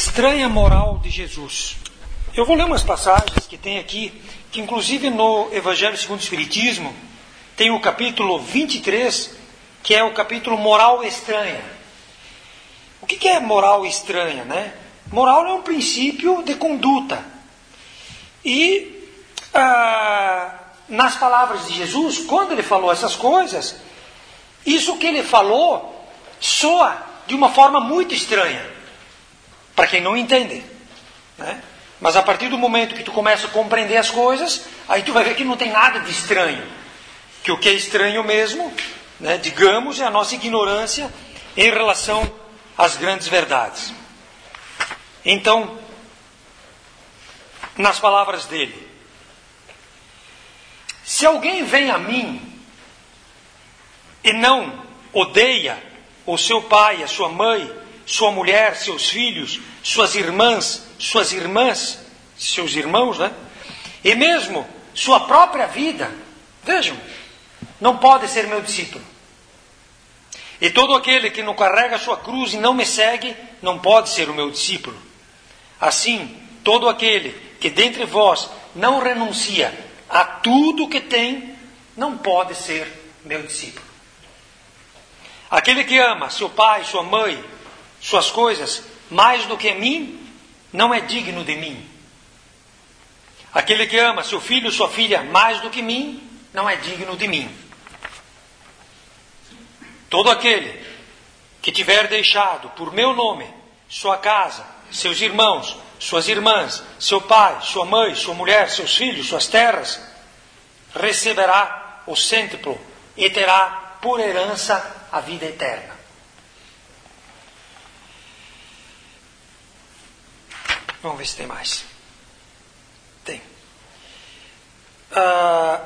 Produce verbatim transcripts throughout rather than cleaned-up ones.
estranha moral de Jesus. Eu vou ler umas passagens que tem aqui, que inclusive no Evangelho segundo o Espiritismo, tem o capítulo vinte e três, que é o capítulo moral estranha. O que é moral estranha, né? Moral é um princípio de conduta. E ah, nas palavras de Jesus, quando ele falou essas coisas, isso que ele falou soa de uma forma muito estranha, para quem não entende, né? Mas a partir do momento que tu começa a compreender as coisas, aí tu vai ver que não tem nada de estranho. Que o que é estranho mesmo, né, digamos, é a nossa ignorância em relação às grandes verdades. Então, nas palavras dele, se alguém vem a mim e não odeia o seu pai, a sua mãe, sua mulher, seus filhos, suas irmãs, suas irmãs, seus irmãos, né? E mesmo sua própria vida, vejam, não pode ser meu discípulo. E todo aquele que não carrega a sua cruz e não me segue, não pode ser o meu discípulo. Assim, todo aquele que dentre vós não renuncia a tudo que tem, não pode ser meu discípulo. Aquele que ama seu pai, sua mãe, suas coisas, mais do que a mim, não é digno de mim. Aquele que ama seu filho, sua filha, mais do que mim, não é digno de mim. Todo aquele que tiver deixado por meu nome sua casa, seus irmãos, suas irmãs, seu pai, sua mãe, sua mulher, seus filhos, suas terras, receberá o cêntuplo e terá por herança a vida eterna. Vamos ver se tem mais. Tem. Ah,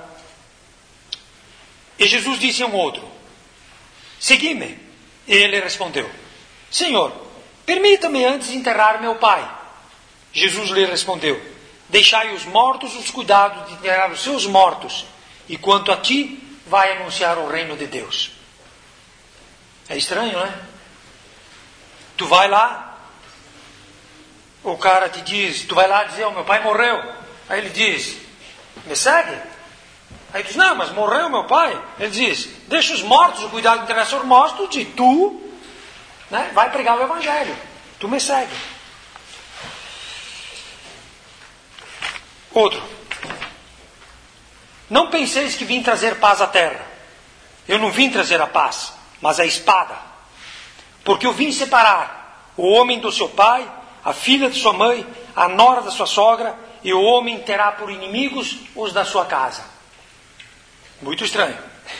e Jesus disse a um outro: segui-me. E ele respondeu: Senhor, permita-me antes enterrar meu pai. Jesus lhe respondeu: deixai os mortos os cuidados de enterrar os seus mortos, e quanto a ti, vai anunciar o reino de Deus. É estranho, não é? Tu vai lá, o cara te diz, tu vai lá dizer, oh, meu pai morreu. Aí ele diz, me segue? Aí tu diz, não, mas morreu meu pai. Ele diz, deixa os mortos o cuidado de enterrar seus mortos, e tu, né, vai pregar o evangelho. Tu me segue. Outro. Não penseis que vim trazer paz à terra. Eu não vim trazer a paz, mas a espada. Porque eu vim separar o homem do seu pai, a filha de sua mãe, a nora da sua sogra, e o homem terá por inimigos os da sua casa. Muito estranho.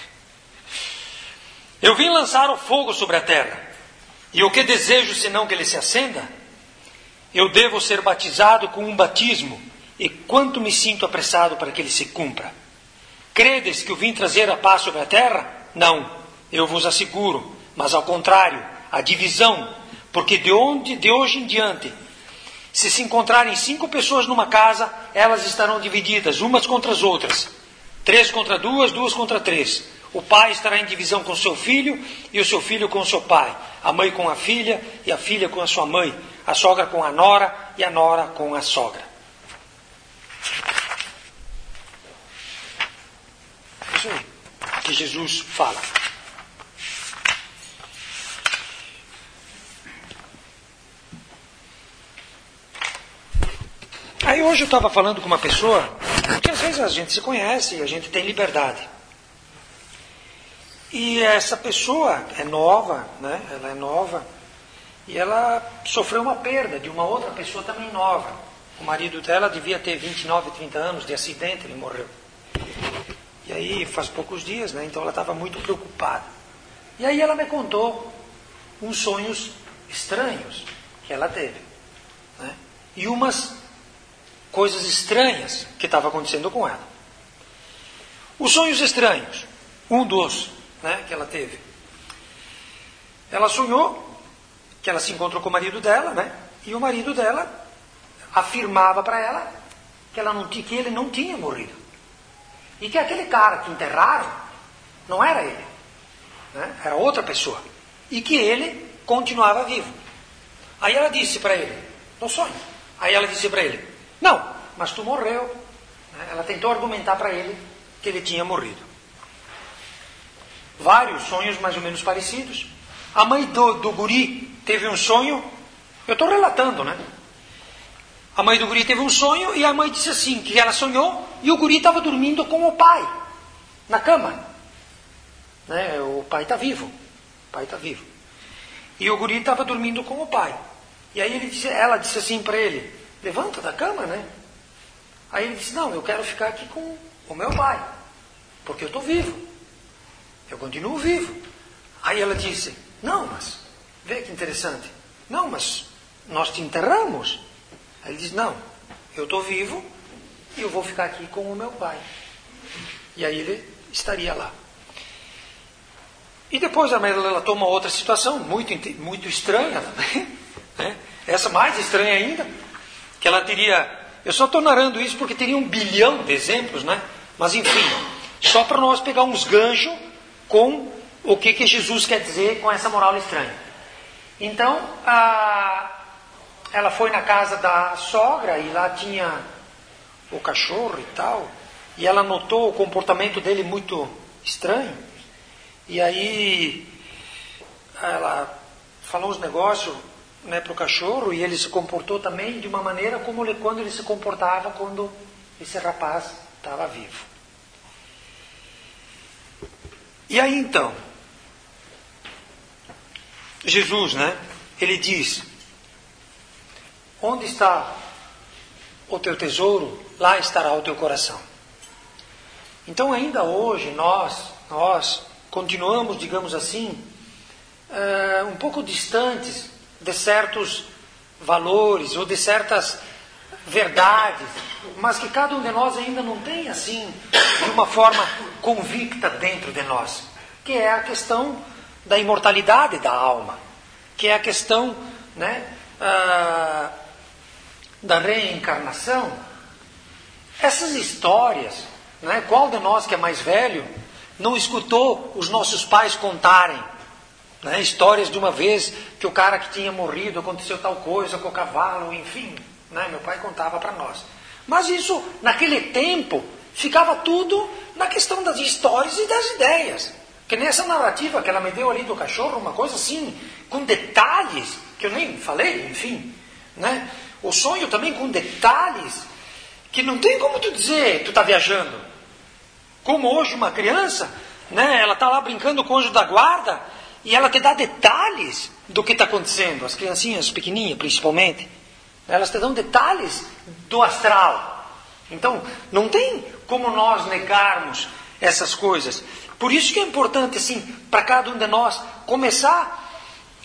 Eu vim lançar o fogo sobre a terra, e o que desejo senão que ele se acenda? Eu devo ser batizado com um batismo, e quanto me sinto apressado para que ele se cumpra. Credes que eu vim trazer a paz sobre a terra? Não, eu vos asseguro, mas ao contrário, a divisão. Porque de, onde, de hoje em diante, se se encontrarem cinco pessoas numa casa, elas estarão divididas, umas contra as outras. Três contra duas, duas contra três. O pai estará em divisão com seu filho, e o seu filho com seu pai. A mãe com a filha, e a filha com a sua mãe. A sogra com a nora, e a nora com a sogra. Isso aí que Jesus fala. Aí hoje eu estava falando com uma pessoa, porque às vezes a gente se conhece e a gente tem liberdade. E essa pessoa é nova, né? Ela é nova, e ela sofreu uma perda de uma outra pessoa também nova. O marido dela devia ter vinte e nove, trinta anos de acidente, ele morreu. E aí faz poucos dias, né? Então ela estava muito preocupada. E aí ela me contou uns sonhos estranhos que ela teve, né? E umas coisas estranhas que estavam acontecendo com ela. Os sonhos estranhos, um dos, né, que ela teve. Ela sonhou que ela se encontrou com o marido dela, né? E o marido dela afirmava para ela que, ela não, que ele não tinha morrido. E que aquele cara que enterraram não era ele, né? Era outra pessoa. E que ele continuava vivo. Aí ela disse para ele, no sonho. Aí ela disse para ele, não, mas tu morreu. Ela tentou argumentar para ele que ele tinha morrido. Vários sonhos mais ou menos parecidos. A mãe do, do guri teve um sonho, eu estou relatando, né? A mãe do guri teve um sonho e a mãe disse assim, que ela sonhou e o guri estava dormindo com o pai, na cama. Né? O pai está vivo. O pai está vivo. E o guri estava dormindo com o pai. E aí ele disse, ela disse assim para ele, levanta da cama, né? Aí ele disse, não, eu quero ficar aqui com o meu pai, porque eu estou vivo. Eu continuo vivo. Aí ela disse, não, mas, vê que interessante. Não, mas nós te enterramos. Aí ele disse, não, eu estou vivo e eu vou ficar aqui com o meu pai. E aí ele estaria lá. E depois ela relatou uma outra situação muito, muito estranha também, né? Essa mais estranha ainda, que ela teria, eu só estou narrando isso porque teria um bilhão de exemplos, né? Mas enfim, só para nós pegar uns ganchos com o que, que Jesus quer dizer com essa moral estranha. Então, a, ela foi na casa da sogra e lá tinha o cachorro e tal, e ela notou o comportamento dele muito estranho. E aí ela falou uns negócios, né, para o cachorro, e ele se comportou também de uma maneira como ele, quando ele se comportava quando esse rapaz estava vivo. E aí então, Jesus, né, ele diz, onde está o teu tesouro, lá estará o teu coração. Então ainda hoje nós, nós continuamos, digamos assim, uh, um pouco distantes de certos valores ou de certas verdades, mas que cada um de nós ainda não tem assim, de uma forma convicta dentro de nós, que é a questão da imortalidade da alma, que é a questão, né, uh, da reencarnação. Essas histórias, né, qual de nós que é mais velho não escutou os nossos pais contarem, né, histórias de uma vez que o cara que tinha morrido, aconteceu tal coisa com o cavalo, enfim, né, meu pai contava para nós. Mas isso, naquele tempo, ficava tudo na questão das histórias e das ideias. Que nessa narrativa que ela me deu ali do cachorro, uma coisa assim, com detalhes, que eu nem falei, enfim, né, o sonho também com detalhes, que não tem como tu dizer, tu está viajando. Como hoje uma criança, né, ela está lá brincando com o anjo da guarda e ela te dá detalhes do que está acontecendo. As criancinhas pequenininhas, principalmente, elas te dão detalhes do astral. Então, não tem como nós negarmos essas coisas. Por isso que é importante, assim, para cada um de nós começar,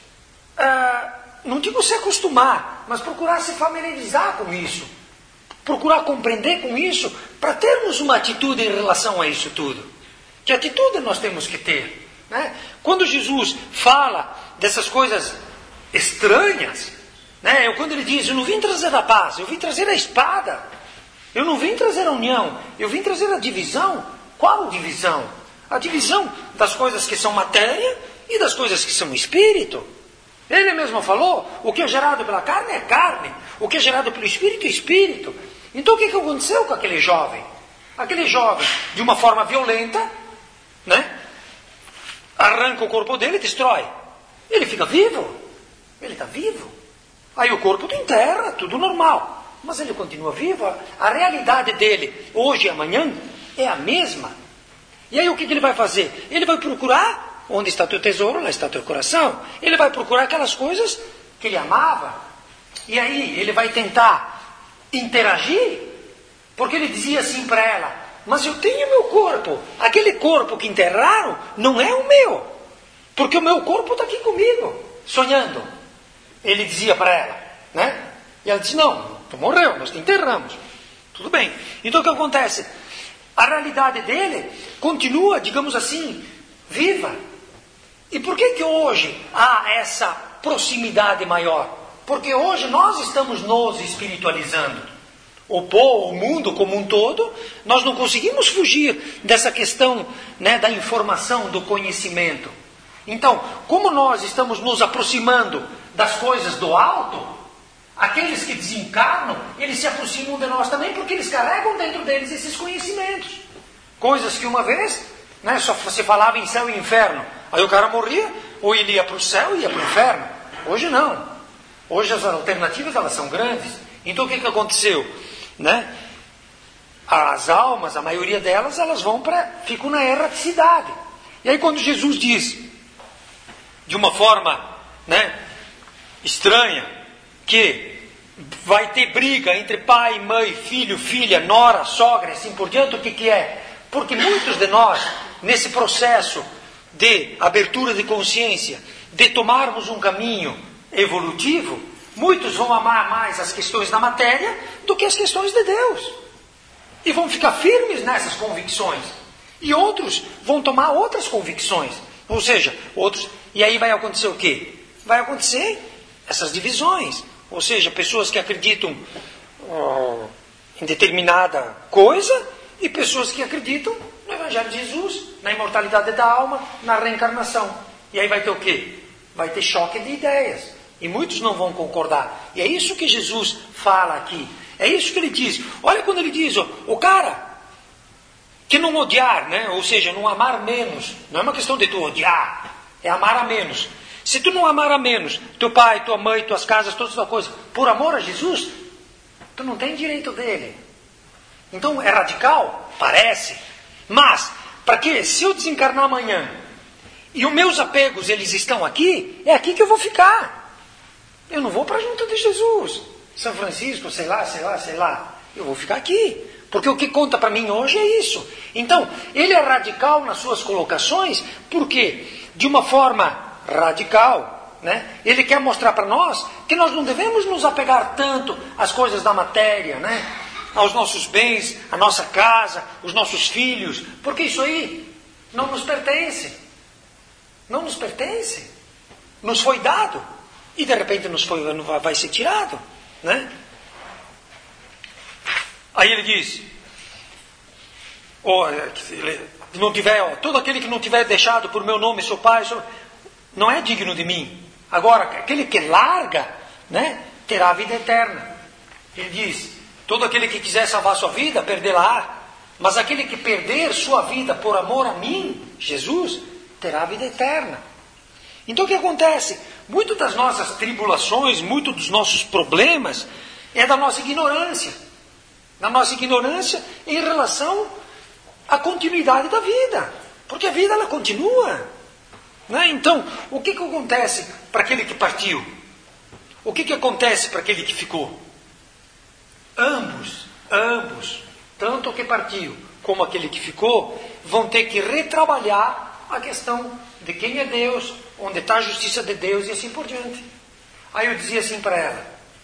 uh, não digo se acostumar, mas procurar se familiarizar com isso. Procurar compreender com isso, para termos uma atitude em relação a isso tudo. Que atitude nós temos que ter? Né? Quando Jesus fala dessas coisas estranhas, né? Eu, quando ele diz, eu não vim trazer a paz, eu vim trazer a espada. Eu não vim trazer a união, eu vim trazer a divisão. Qual divisão? A divisão das coisas que são matéria e das coisas que são espírito. Ele mesmo falou, o que é gerado pela carne é carne, o que é gerado pelo espírito é espírito. Então o que aconteceu com aquele jovem? Aquele jovem, de uma forma violenta, né, arranca o corpo dele e destrói. Ele fica vivo. Ele está vivo. Aí o corpo do enterra, tudo normal. Mas ele continua vivo. A realidade dele, hoje e amanhã, é a mesma. E aí o que ele vai fazer? Ele vai procurar, onde está teu tesouro, lá está teu coração. Ele vai procurar aquelas coisas que ele amava. E aí ele vai tentar interagir, porque ele dizia assim para ela, mas eu tenho meu corpo, aquele corpo que enterraram não é o meu, porque o meu corpo está aqui comigo, sonhando. Ele dizia para ela, né? E ela disse, não, tu morreu, nós te enterramos. Tudo bem. Então o que acontece? A realidade dele continua, digamos assim, viva. E por que que hoje há essa proximidade maior? Porque hoje nós estamos nos espiritualizando. O povo, o mundo como um todo, nós não conseguimos fugir dessa questão, né, da informação, do conhecimento. Então, como nós estamos nos aproximando das coisas do alto, aqueles desencarnam, eles se aproximam de nós também, porque eles carregam dentro deles esses conhecimentos. Coisas que uma vez, né, só se falava em céu e inferno. Aí o cara morria, ou ele ia para o céu ou ia para o inferno. Hoje não. Hoje as alternativas elas são grandes. Então o que, que aconteceu? Né? As almas, a maioria delas, elas vão para, ficam na erraticidade. E aí quando Jesus diz, de uma forma, né, estranha, que vai ter briga entre pai, mãe, filho, filha, nora, sogra, assim por diante, o que, que é? Porque muitos de nós, nesse processo de abertura de consciência, de tomarmos um caminho evolutivo, muitos vão amar mais as questões da matéria do que as questões de Deus. E vão ficar firmes nessas convicções. E outros vão tomar outras convicções. Ou seja, outros... E aí vai acontecer o quê? Vai acontecer essas divisões. Ou seja, pessoas que acreditam oh, em determinada coisa e pessoas que acreditam no Evangelho de Jesus, na imortalidade da alma, na reencarnação. E aí vai ter o quê? Vai ter choque de ideias. E muitos não vão concordar. E é isso que Jesus fala aqui. É isso que ele diz. Olha quando ele diz, ó, o cara que não odiar, né? Ou seja, não amar menos. Não é uma questão de tu odiar, é amar a menos. Se tu não amar a menos, teu pai, tua mãe, tuas casas, todas as tuas coisas, por amor a Jesus, tu não tem direito dele. Então é radical? Parece. Mas, para quê? Se eu desencarnar amanhã e os meus apegos eles estão aqui, é aqui que eu vou ficar. Eu não vou para junto de Jesus. São Francisco, sei lá, sei lá, sei lá. Eu vou ficar aqui. Porque o que conta para mim hoje é isso. Então, ele é radical nas suas colocações, porque de uma forma radical, né? Ele quer mostrar para nós que nós não devemos nos apegar tanto às coisas da matéria, né? Aos nossos bens, à nossa casa, os nossos filhos, porque isso aí não nos pertence. Não nos pertence. Nos foi dado e de repente nos foi, vai ser tirado, né? Aí ele diz, oh, não tiver, oh, todo aquele que não tiver deixado por meu nome seu pai, seu, não é digno de mim. Agora, aquele que larga, né, terá a vida eterna. Ele diz, todo aquele que quiser salvar sua vida, perdê-la. Mas aquele que perder sua vida por amor a mim, Jesus, terá a vida eterna. Então o que acontece? Muito das nossas tribulações, muito dos nossos problemas, é da nossa ignorância. Na nossa ignorância em relação à continuidade da vida. Porque a vida ela continua. Né? Então, o que, que acontece para aquele que partiu? O que, que acontece para aquele que ficou? Ambos, ambos, tanto o que partiu como aquele que ficou, vão ter que retrabalhar a questão de quem é Deus, onde está a justiça de Deus e assim por diante. Aí eu dizia assim para ela,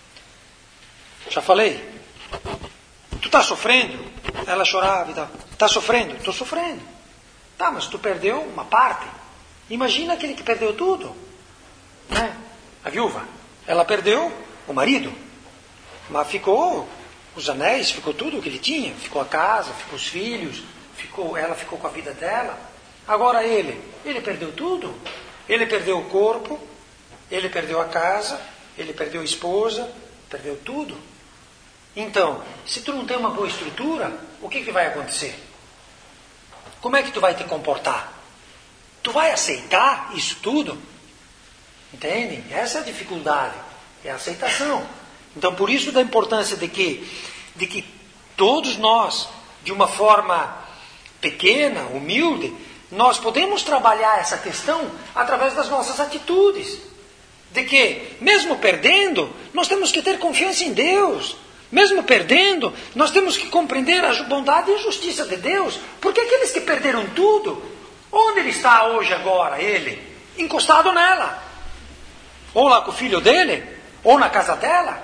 já falei, tu está sofrendo? Ela chorava e tal. Está sofrendo? Estou sofrendo. Tá, mas tu perdeu uma parte. Imagina aquele que perdeu tudo. Né? A viúva. Ela perdeu o marido. Mas ficou os anéis, ficou tudo o que ele tinha. Ficou a casa, ficou os filhos. Ficou, ela ficou com a vida dela. Agora ele. Ele perdeu tudo. Ele perdeu o corpo. Ele perdeu a casa. Ele perdeu a esposa. Perdeu tudo. Então, se tu não tem uma boa estrutura, o que, que vai acontecer? Como é que tu vai te comportar? Tu vai aceitar isso tudo? Entendem? Essa é a dificuldade, é a aceitação. Então, por isso da importância de que, de que todos nós, de uma forma pequena, humilde, nós podemos trabalhar essa questão através das nossas atitudes. De que, mesmo perdendo, nós temos que ter confiança em Deus. Mesmo perdendo, nós temos que compreender a bondade e a justiça de Deus. Porque aqueles que perderam tudo, onde ele está hoje agora, ele? Encostado nela. Ou lá com o filho dele, ou na casa dela.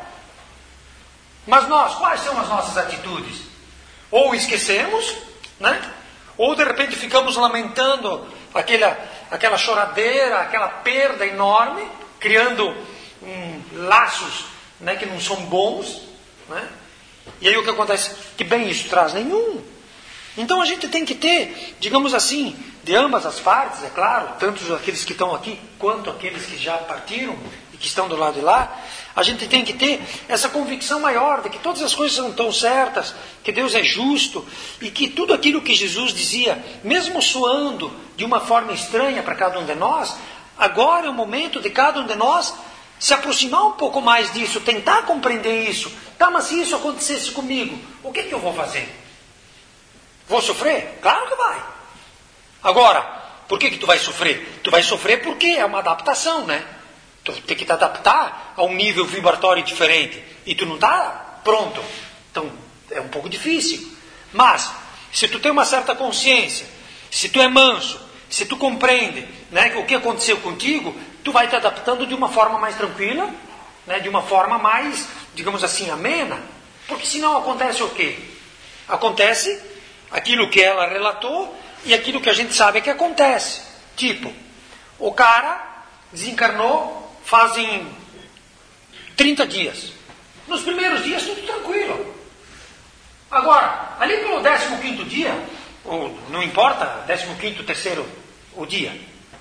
Mas nós, quais são as nossas atitudes? Ou esquecemos, né? Ou de repente ficamos lamentando aquela, aquela choradeira, aquela perda enorme, criando hum, laços, né, que não são bons. Né? E aí o que acontece? Que bem isso traz? Nenhum. Então a gente tem que ter, digamos assim, de ambas as partes, é claro, tanto aqueles que estão aqui, quanto aqueles que já partiram e que estão do lado de lá, a gente tem que ter essa convicção maior de que todas as coisas são tão certas, que Deus é justo e que tudo aquilo que Jesus dizia, mesmo soando de uma forma estranha para cada um de nós, agora é o momento de cada um de nós se aproximar um pouco mais disso, tentar compreender isso. Tá, mas se isso acontecesse comigo, o que, que eu vou fazer? Vou sofrer? Claro que vai. Agora, por que, que tu vai sofrer? Tu vai sofrer porque é uma adaptação, né? Tu tem que te adaptar a um nível vibratório diferente. E tu não está pronto. Então, é um pouco difícil. Mas, se tu tem uma certa consciência, se tu é manso, se tu compreende, né, o que aconteceu contigo, tu vai te adaptando de uma forma mais tranquila, né, de uma forma mais, digamos assim, amena. Porque senão acontece o quê? Acontece aquilo que ela relatou e aquilo que a gente sabe que acontece. Tipo, o cara desencarnou fazem trinta dias. Nos primeiros dias tudo tranquilo. Agora, ali pelo décimo quinto dia, ou não importa, décimo quinto, terceiro o dia,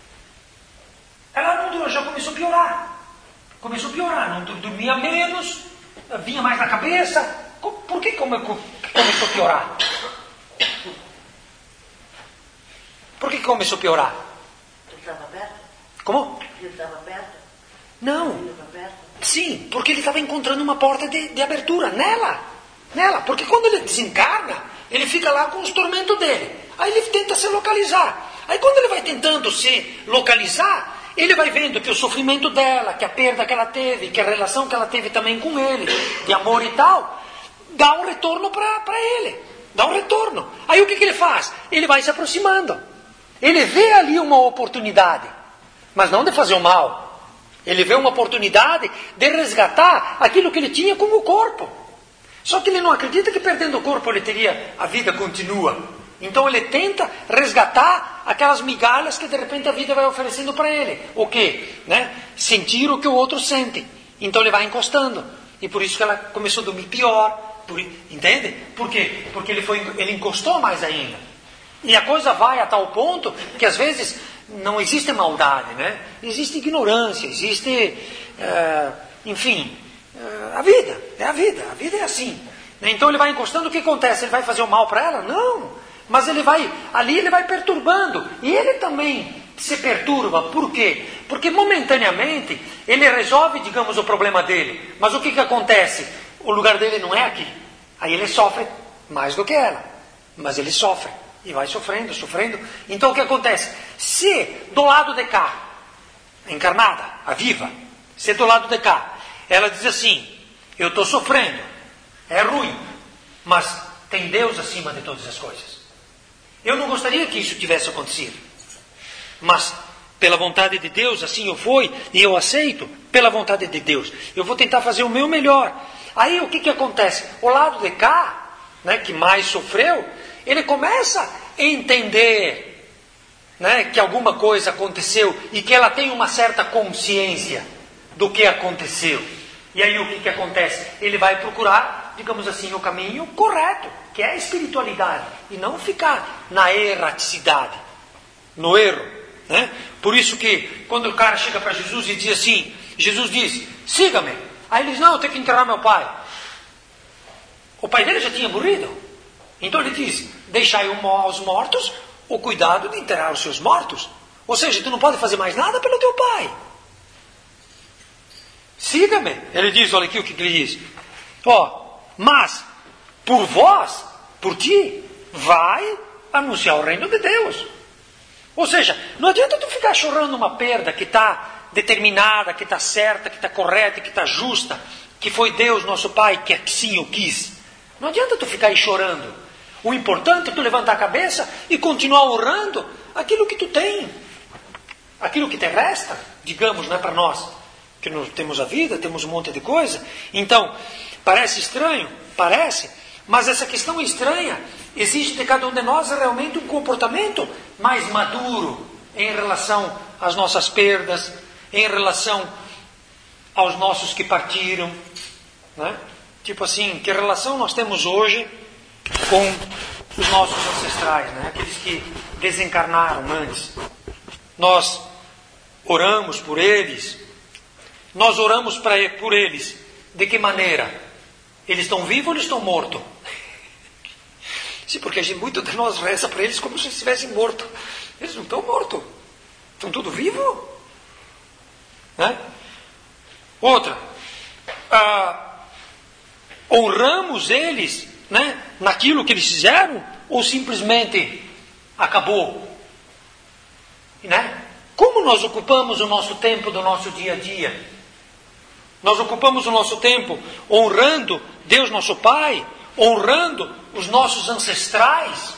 ela não, já começou a piorar. Começou a piorar, não dormia menos, vinha mais na cabeça. Por que começou a piorar? Por que começou a piorar? Ele estava perto? Como? Ele estava perto? Não. Ele estava perto? Sim, porque ele estava encontrando uma porta de, de abertura nela. Nela. Porque quando ele desencarna, ele fica lá com os tormentos dele. Aí ele tenta se localizar. Aí quando ele vai tentando se localizar, ele vai vendo que o sofrimento dela, que a perda que ela teve, que a relação que ela teve também com ele, de amor e tal, dá um retorno para ele. Dá um retorno. Aí o que, que ele faz? Ele vai se aproximando. Ele vê ali uma oportunidade, mas não de fazer o mal. Ele vê uma oportunidade de resgatar aquilo que ele tinha como o corpo. Só que ele não acredita que perdendo o corpo ele teria, a vida continua. Então ele tenta resgatar aquelas migalhas que de repente a vida vai oferecendo para ele. O quê? Né? Sentir o que o outro sente. Então ele vai encostando. E por isso que ela começou a dormir pior. Por, entende? Por quê? Porque ele, foi, ele encostou mais ainda. E a coisa vai a tal ponto que às vezes não existe maldade, né? Existe ignorância, existe, uh, enfim, uh, a vida, é a vida, a vida é assim. Então ele vai encostando, o que acontece? Ele vai fazer o mal para ela? Não, mas ele vai, ali ele vai perturbando, e ele também se perturba, por quê? Porque momentaneamente ele resolve, digamos, o problema dele, mas o que, que acontece? O lugar dele não é aqui, aí ele sofre mais do que ela, mas ele sofre. E vai sofrendo, sofrendo. Então o que acontece? Se do lado de cá, a encarnada, a viva, se do lado de cá, ela diz assim, eu estou sofrendo, é ruim, mas tem Deus acima de todas as coisas. Eu não gostaria que isso tivesse acontecido. Mas, pela vontade de Deus, assim eu fui, e eu aceito, pela vontade de Deus. Eu vou tentar fazer o meu melhor. Aí o que, que acontece? O lado de cá, né, que mais sofreu, ele começa a entender, né, que alguma coisa aconteceu e que ela tem uma certa consciência do que aconteceu. E aí o que, que acontece? Ele vai procurar, digamos assim, o caminho correto, que é a espiritualidade, e não ficar na erraticidade, no erro. Né? Por isso que quando o cara chega para Jesus e diz assim, Jesus diz, siga-me. Aí ele diz, não, eu tenho que enterrar meu pai. O pai dele já tinha morrido. Então ele diz, deixai aos mortos o cuidado de enterrar os seus mortos. Ou seja, tu não pode fazer mais nada pelo teu pai. Siga-me. Ele diz, olha aqui o que ele diz. Ó, mas, por vós, por ti, vai anunciar o reino de Deus. Ou seja, não adianta tu ficar chorando uma perda que está determinada, que está certa, que está correta, que está justa, que foi Deus, nosso Pai, que assim o quis. Não adianta tu ficar aí chorando. O importante é tu levantar a cabeça e continuar honrando aquilo que tu tem. Aquilo que te resta, digamos, não é para nós. Que nós temos a vida, temos um monte de coisa. Então, parece estranho? Parece. Mas essa questão estranha exige de cada um de nós realmente um comportamento mais maduro em relação às nossas perdas, em relação aos nossos que partiram. Né? Tipo assim, que relação nós temos hoje com os nossos ancestrais, né? Aqueles que desencarnaram antes. Nós oramos por eles, Nós oramos pra, por eles. De que maneira? Eles estão vivos ou eles estão mortos? Sim, porque a gente, muito de nós reza para eles como se eles estivessem mortos. Eles não estão mortos. Estão tudo vivos. Né? Outra. Ah, honramos eles, né, naquilo que eles fizeram ou simplesmente acabou? Né? Como nós ocupamos o nosso tempo do nosso dia a dia? Nós ocupamos o nosso tempo honrando Deus nosso Pai, honrando os nossos ancestrais,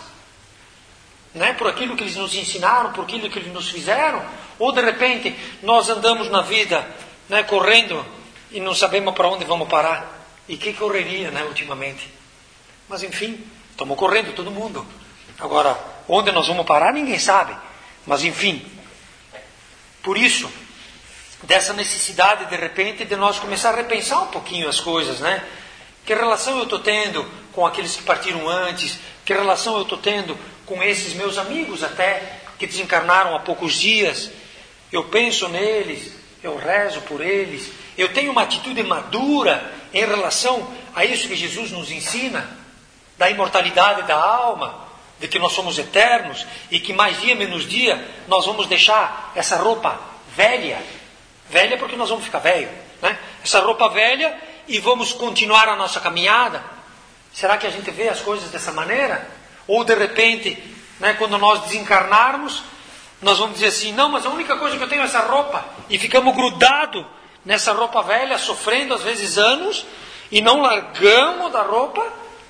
né, por aquilo que eles nos ensinaram, por aquilo que eles nos fizeram, ou de repente nós andamos na vida, né, correndo e não sabemos para onde vamos parar. E que correria, né, ultimamente. Mas enfim, estamos correndo todo mundo. Agora, onde nós vamos parar ninguém sabe. Mas enfim, por isso, dessa necessidade de repente de nós começar a repensar um pouquinho as coisas, né? Que relação eu estou tendo com aqueles que partiram antes? Que relação eu estou tendo com esses meus amigos até, que desencarnaram há poucos dias? Eu penso neles, eu rezo por eles, eu tenho uma atitude madura em relação a isso que Jesus nos ensina, da imortalidade da alma, de que nós somos eternos e que mais dia menos dia nós vamos deixar essa roupa velha, velha porque nós vamos ficar velho, né? Essa roupa velha e vamos continuar a nossa caminhada. Será que a gente vê as coisas dessa maneira? Ou de repente, né, quando nós desencarnarmos, nós vamos dizer assim, não, mas a única coisa que eu tenho é essa roupa, e ficamos grudados nessa roupa velha, sofrendo às vezes anos, e não largamos da roupa,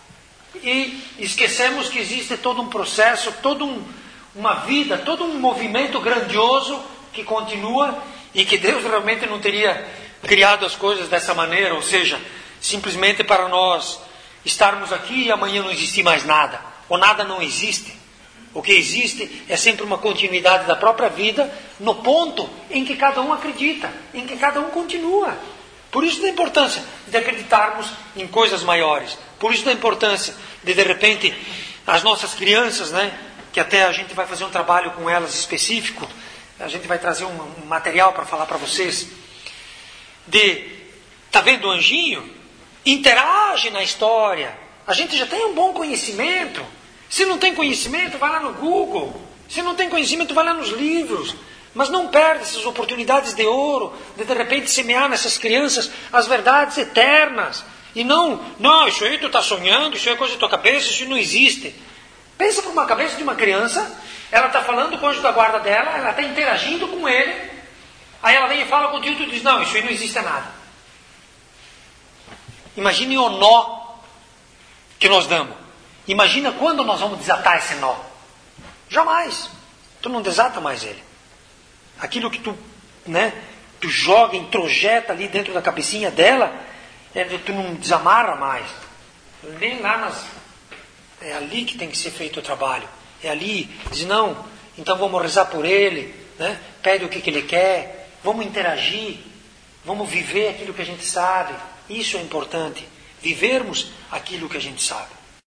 e esquecemos que existe todo um processo, toda um, uma vida, todo um movimento grandioso que continua, e que Deus realmente não teria criado as coisas dessa maneira, ou seja, simplesmente para nós estarmos aqui e amanhã não existir mais nada, ou nada não existe. O que existe é sempre uma continuidade da própria vida, no ponto em que cada um acredita, em que cada um continua. Por isso da importância de acreditarmos em coisas maiores. Por isso da importância de, de repente, as nossas crianças, né, que até a gente vai fazer um trabalho com elas específico, a gente vai trazer um, um material para falar para vocês, de, tá vendo o anjinho? Interage na história. A gente já tem um bom conhecimento. Se não tem conhecimento, vai lá no Google. Se não tem conhecimento, vai lá nos livros. Mas não perde essas oportunidades de ouro, de de repente semear nessas crianças as verdades eternas. E não, não, isso aí tu está sonhando, isso aí é coisa da tua cabeça, isso não existe. Pensa para uma cabeça de uma criança, ela está falando com o anjo da guarda dela, ela está interagindo com ele, aí ela vem e fala contigo e tu diz, não, isso aí não existe nada. Imagine o nó que nós damos. Imagina quando nós vamos desatar esse nó. Jamais. Tu não desata mais ele. Aquilo que tu, né, tu joga, introjeta ali dentro da cabecinha dela, é, tu não desamarra mais. Nem lá nas... É ali que tem que ser feito o trabalho. É ali. Diz, não, então vamos rezar por ele, né? Pede o que, que ele quer. Vamos interagir. Vamos viver aquilo que a gente sabe. Isso é importante. Vivermos aquilo que a gente sabe.